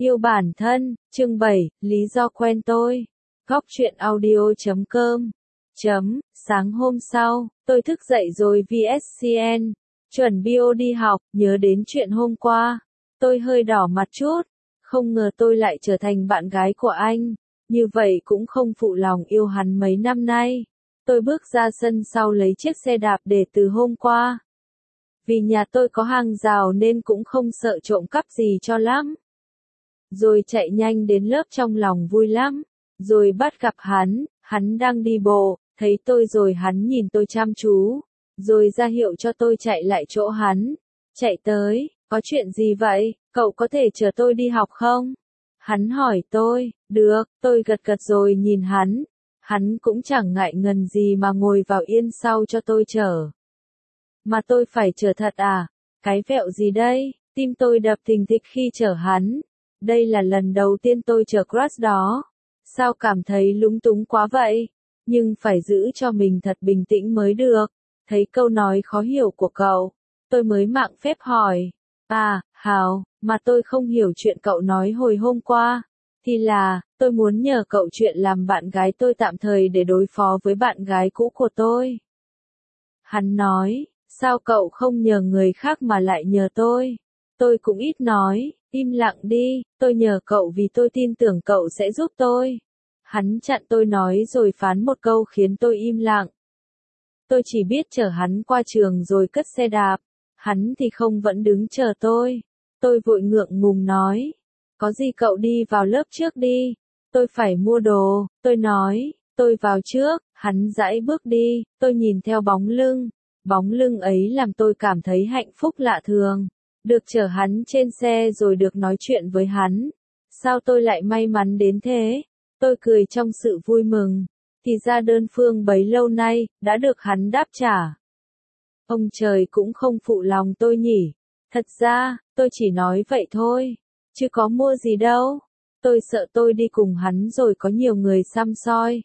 Yêu bản thân, chương 7, lý do quen tôi. Góc truyện audio.com. Sáng hôm sau, tôi thức dậy rồi VSCN, chuẩn bio đi học, nhớ đến chuyện hôm qua. Tôi hơi đỏ mặt chút, không ngờ tôi lại trở thành bạn gái của anh, như vậy cũng không phụ lòng yêu hắn mấy năm nay. Tôi bước ra sân sau lấy chiếc xe đạp để từ hôm qua. Vì nhà tôi có hàng rào nên cũng không sợ trộm cắp gì cho lắm. Rồi chạy nhanh đến lớp trong lòng vui lắm. Rồi bắt gặp hắn đang đi bộ, thấy tôi rồi hắn nhìn tôi chăm chú. Rồi ra hiệu cho tôi chạy lại chỗ hắn. Chạy tới, có chuyện gì vậy, cậu có thể chở tôi đi học không? Hắn hỏi tôi, được, tôi gật gật rồi nhìn hắn. Hắn cũng chẳng ngại ngần gì mà ngồi vào yên sau cho tôi chở. Mà tôi phải chở thật à? Cái vẹo gì đây? Tim tôi đập thình thịch khi chở hắn. Đây là lần đầu tiên tôi chở crush đó. Sao cảm thấy lúng túng quá vậy? Nhưng phải giữ cho mình thật bình tĩnh mới được. Thấy câu nói khó hiểu của cậu, tôi mới mạn phép hỏi. À, Hào, mà tôi không hiểu chuyện cậu nói hồi hôm qua. Thì là, tôi muốn nhờ cậu chuyện làm bạn gái tôi tạm thời để đối phó với bạn gái cũ của tôi. Hắn nói, sao cậu không nhờ người khác mà lại nhờ tôi? Tôi cũng ít nói, im lặng đi, tôi nhờ cậu vì tôi tin tưởng cậu sẽ giúp tôi. Hắn chặn tôi nói rồi phán một câu khiến tôi im lặng. Tôi chỉ biết chở hắn qua trường rồi cất xe đạp, hắn thì không vẫn đứng chờ tôi. Tôi vội ngượng ngùng nói, có gì cậu đi vào lớp trước đi, tôi phải mua đồ, tôi nói, tôi vào trước, hắn giãy bước đi, tôi nhìn theo bóng lưng ấy làm tôi cảm thấy hạnh phúc lạ thường. Được chở hắn trên xe rồi được nói chuyện với hắn. Sao tôi lại may mắn đến thế? Tôi cười trong sự vui mừng. Thì ra đơn phương bấy lâu nay, đã được hắn đáp trả. Ông trời cũng không phụ lòng tôi nhỉ. Thật ra, tôi chỉ nói vậy thôi. Chứ có mua gì đâu. Tôi sợ tôi đi cùng hắn rồi có nhiều người săm soi.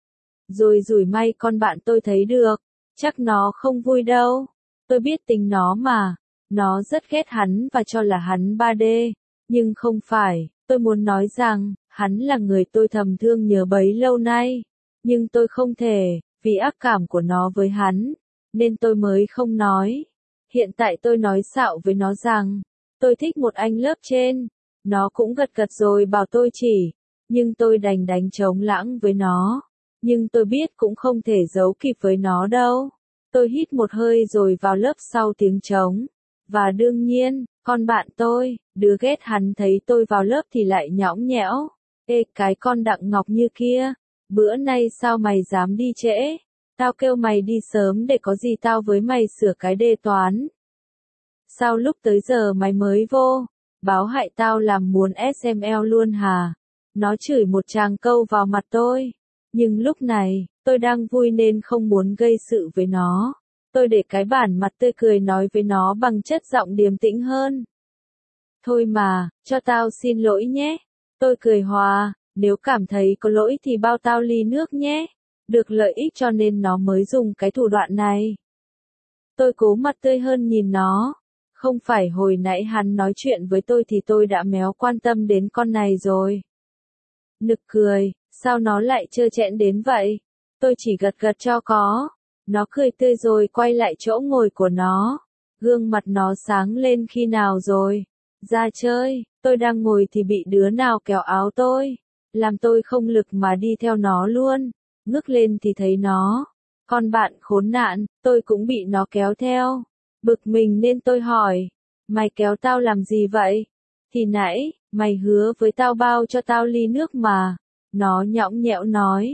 Rồi rủi may con bạn tôi thấy được. Chắc nó không vui đâu. Tôi biết tính nó mà. Nó rất ghét hắn và cho là hắn 3D. Nhưng không phải, tôi muốn nói rằng, hắn là người tôi thầm thương nhớ bấy lâu nay. Nhưng tôi không thể, vì ác cảm của nó với hắn. Nên tôi mới không nói. Hiện tại tôi nói xạo với nó rằng, tôi thích một anh lớp trên. Nó cũng gật gật rồi bảo tôi chỉ. Nhưng tôi đành đánh trống lãng với nó. Nhưng tôi biết cũng không thể giấu kịp với nó đâu. Tôi hít một hơi rồi vào lớp sau tiếng trống. Và đương nhiên, con bạn tôi, đứa ghét hắn thấy tôi vào lớp thì lại nhõng nhẽo. Ê cái con Đặng Ngọc như kia, bữa nay sao mày dám đi trễ? Tao kêu mày đi sớm để có gì tao với mày sửa cái đề toán. Sao lúc tới giờ mày mới vô? Báo hại tao làm muốn SML luôn hả? Nó chửi một tràng câu vào mặt tôi. Nhưng lúc này, tôi đang vui nên không muốn gây sự với nó. Tôi để cái bản mặt tươi cười nói với nó bằng chất giọng điềm tĩnh hơn. Thôi mà, cho tao xin lỗi nhé. Tôi cười hòa, nếu cảm thấy có lỗi thì bao tao ly nước nhé. Được lợi ích cho nên nó mới dùng cái thủ đoạn này. Tôi cố mặt tươi hơn nhìn nó. Không phải hồi nãy hắn nói chuyện với tôi thì tôi đã méo quan tâm đến con này rồi. Nực cười, sao nó lại trơ trẽn đến vậy? Tôi chỉ gật gật cho có. Nó cười tươi rồi quay lại chỗ ngồi của nó. Gương mặt nó sáng lên khi nào rồi? Ra chơi, tôi đang ngồi thì bị đứa nào kéo áo tôi. Làm tôi không lực mà đi theo nó luôn. Ngước lên thì thấy nó. Con bạn khốn nạn, tôi cũng bị nó kéo theo. Bực mình nên tôi hỏi. Mày kéo tao làm gì vậy? Thì nãy, mày hứa với tao bao cho tao ly nước mà. Nó nhõng nhẽo nói.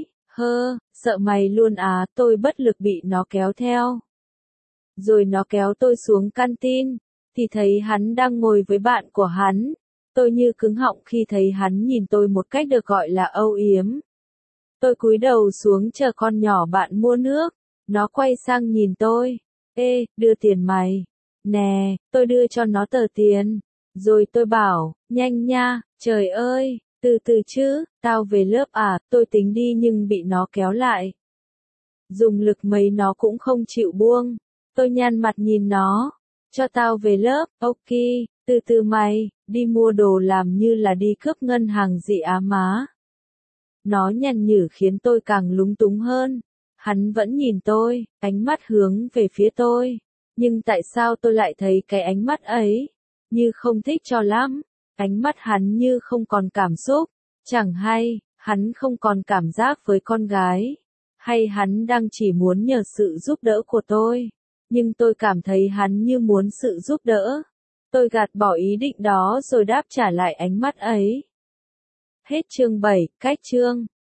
Sợ mày luôn à, tôi bất lực bị nó kéo theo. Rồi nó kéo tôi xuống canteen, thì thấy hắn đang ngồi với bạn của hắn. Tôi như cứng họng khi thấy hắn nhìn tôi một cách được gọi là âu yếm. Tôi cúi đầu xuống chờ con nhỏ bạn mua nước. Nó quay sang nhìn tôi. Ê, đưa tiền mày. Nè, tôi đưa cho nó tờ tiền. Rồi tôi bảo, nhanh nha, trời ơi. Từ từ chứ, tao về lớp à, tôi tính đi nhưng bị nó kéo lại. Dùng lực mấy nó cũng không chịu buông. Tôi nhăn mặt nhìn nó. Cho tao về lớp, ok. Từ từ mày, đi mua đồ làm như là đi cướp ngân hàng dị á má. Nó nhăn nhử khiến tôi càng lúng túng hơn. Hắn vẫn nhìn tôi, ánh mắt hướng về phía tôi. Nhưng tại sao tôi lại thấy cái ánh mắt ấy? Như không thích cho lắm. Ánh mắt hắn như không còn cảm xúc. Chẳng hay, hắn không còn cảm giác với con gái. Hay hắn đang chỉ muốn nhờ sự giúp đỡ của tôi. Nhưng tôi cảm thấy hắn như muốn sự giúp đỡ. Tôi gạt bỏ ý định đó rồi đáp trả lại ánh mắt ấy. Hết chương 7, cách chương.